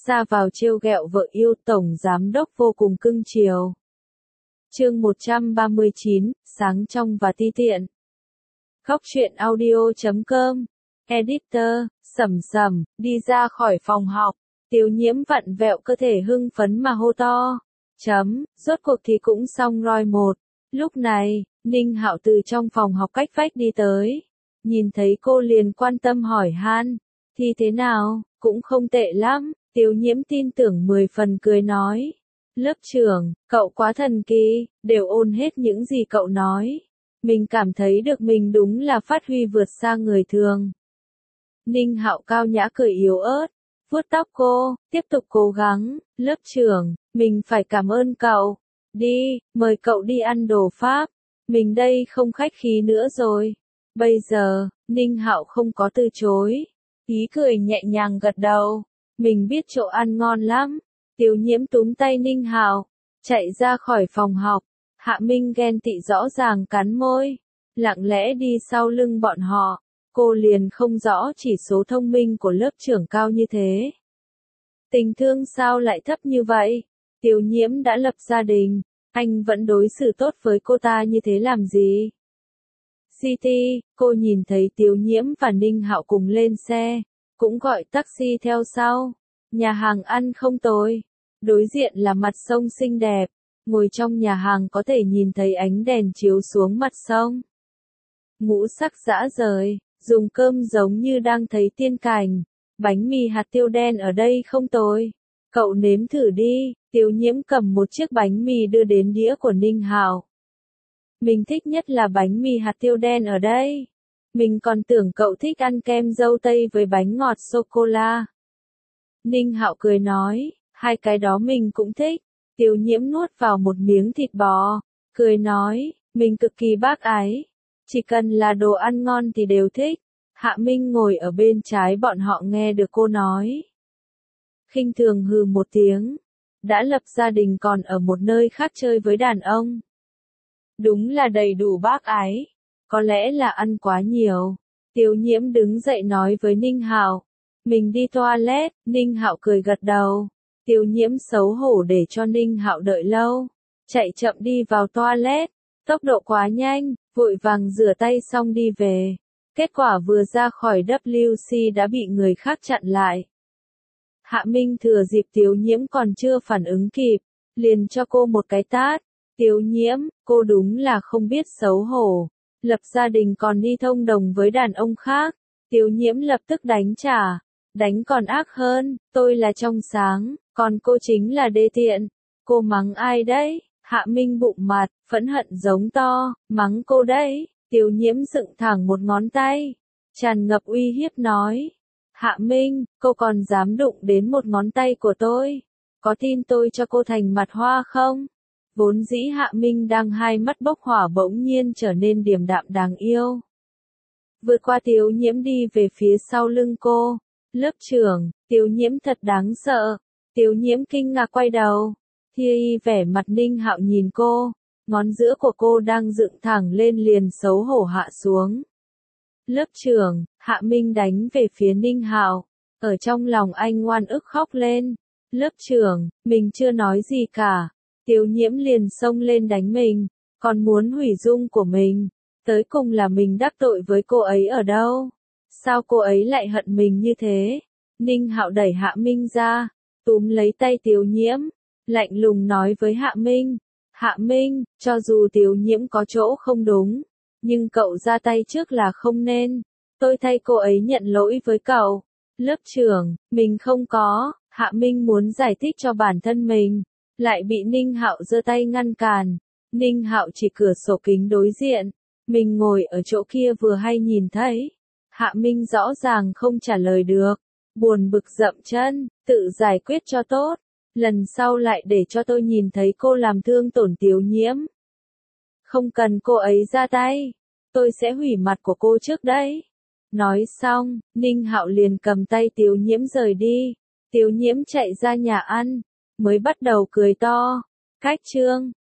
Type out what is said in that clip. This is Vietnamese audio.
ra vào trêu ghẹo vợ yêu, tổng giám đốc vô cùng cưng chiều. Chương 139, sáng trong và ti tiện. Góc truyện audio.com. Editor, Sầm Sầm, đi ra khỏi phòng học. Tiêu Nhiễm vặn vẹo cơ thể hưng phấn mà hô to. Rốt cuộc thì cũng xong rồi một. Lúc này, Ninh Hạo từ trong phòng học cách vách đi tới. Nhìn thấy cô liền quan tâm hỏi han. Thì thế nào, cũng không tệ lắm. Tiêu Nhiễm tin tưởng 10 phần cười nói. Lớp trưởng, cậu quá thần kỳ, đều ôn hết những gì cậu nói. Mình cảm thấy được mình đúng là phát huy vượt xa người thường. Ninh Hạo cao nhã cười yếu ớt, vuốt tóc cô, tiếp tục cố gắng. Lớp trưởng, mình phải cảm ơn cậu. Đi, mời cậu đi ăn đồ Pháp. Mình đây không khách khí nữa rồi. Bây giờ, Ninh Hạo không có từ chối. Ý cười nhẹ nhàng gật đầu. Mình biết chỗ ăn ngon lắm. Tiêu Nhiễm túm tay Ninh Hạo, chạy ra khỏi phòng học. Hạ Minh ghen tị rõ ràng cắn môi, lặng lẽ đi sau lưng bọn họ. Cô liền không rõ chỉ số thông minh của lớp trưởng cao như thế. Tình thương sao lại thấp như vậy? Tiêu Nhiễm đã lập gia đình, anh vẫn đối xử tốt với cô ta như thế làm gì? City, cô nhìn thấy Tiêu Nhiễm và Ninh Hạo cùng lên xe, cũng gọi taxi theo sau. Nhà hàng ăn không tồi, đối diện là mặt sông xinh đẹp, ngồi trong nhà hàng có thể nhìn thấy ánh đèn chiếu xuống mặt sông. Ngũ sắc dã rời, dùng cơm giống như đang thấy tiên cảnh, bánh mì hạt tiêu đen ở đây không tồi. Cậu nếm thử đi. Tiêu Nhiễm cầm một chiếc bánh mì đưa đến đĩa của Ninh Hạo. Mình thích nhất là bánh mì hạt tiêu đen ở đây. Mình còn tưởng cậu thích ăn kem dâu tây với bánh ngọt sô-cô-la. Ninh Hạo cười nói, hai cái đó mình cũng thích. Tiêu Nhiễm nuốt vào một miếng thịt bò, cười nói, mình cực kỳ bác ái. Chỉ cần là đồ ăn ngon thì đều thích. Hạ Minh ngồi ở bên trái bọn họ nghe được cô nói. Khinh thường hừ một tiếng. Đã lập gia đình còn ở một nơi khác chơi với đàn ông. Đúng là đầy đủ bác ái. Có lẽ là ăn quá nhiều. Tiêu Nhiễm đứng dậy nói với Ninh Hạo. Mình đi toilet. Ninh Hạo cười gật đầu. Tiêu Nhiễm xấu hổ để cho Ninh Hạo đợi lâu. Chạy chậm đi vào toilet. Tốc độ quá nhanh, vội vàng rửa tay xong đi về. Kết quả vừa ra khỏi WC đã bị người khác chặn lại. Hạ Minh thừa dịp Tiêu Nhiễm còn chưa phản ứng kịp, liền cho cô một cái tát. Tiêu Nhiễm, cô đúng là không biết xấu hổ. Lập gia đình còn đi thông đồng với đàn ông khác. Tiêu Nhiễm lập tức đánh trả. Đánh còn ác hơn, tôi là trong sáng, còn cô chính là đê tiện. Cô mắng ai đấy? Hạ Minh bụng mặt, phẫn hận giống to, mắng cô đấy. Tiêu Nhiễm dựng thẳng một ngón tay, tràn ngập uy hiếp nói. Hạ Minh, cô còn dám đụng đến một ngón tay của tôi? Có tin tôi cho cô thành mặt hoa không? Vốn dĩ Hạ Minh đang hai mắt bốc hỏa bỗng nhiên trở nên điềm đạm đáng yêu. Vượt qua Tiêu Nhiễm đi về phía sau lưng cô. Lớp trưởng, Tiêu Nhiễm thật đáng sợ. Tiêu Nhiễm kinh ngạc quay đầu. Thi vẻ mặt Ninh Hạo nhìn cô. Ngón giữa của cô đang dựng thẳng lên liền xấu hổ hạ xuống. Lớp trưởng, Hạ Minh đánh về phía Ninh Hạo. Ở trong lòng anh oan ức khóc lên. Lớp trưởng, mình chưa nói gì cả. Tiêu Nhiễm liền xông lên đánh mình. Còn muốn hủy dung của mình. Tới cùng là mình đắc tội với cô ấy ở đâu? Sao cô ấy lại hận mình như thế? Ninh Hạo đẩy Hạ Minh ra. Túm lấy tay Tiêu Nhiễm. Lạnh lùng nói với Hạ Minh. Hạ Minh, cho dù Tiêu Nhiễm có chỗ không đúng. Nhưng cậu ra tay trước là không nên. Tôi thay cô ấy nhận lỗi với cậu. Lớp trưởng, mình không có. Hạ Minh muốn giải thích cho bản thân mình. Lại bị Ninh Hạo giơ tay ngăn cản. Ninh Hạo chỉ cửa sổ kính đối diện. Mình ngồi ở chỗ kia vừa hay nhìn thấy. Hạ Minh rõ ràng không trả lời được. Buồn bực dậm chân, tự giải quyết cho tốt. Lần sau lại để cho tôi nhìn thấy cô làm thương tổn Tiêu Nhiễm. Không cần cô ấy ra tay. Tôi sẽ hủy mặt của cô trước đấy. Nói xong, Ninh Hạo liền cầm tay Tiêu Nhiễm rời đi. Tiêu Nhiễm chạy ra nhà ăn. Mới bắt đầu cười to. Cách chương.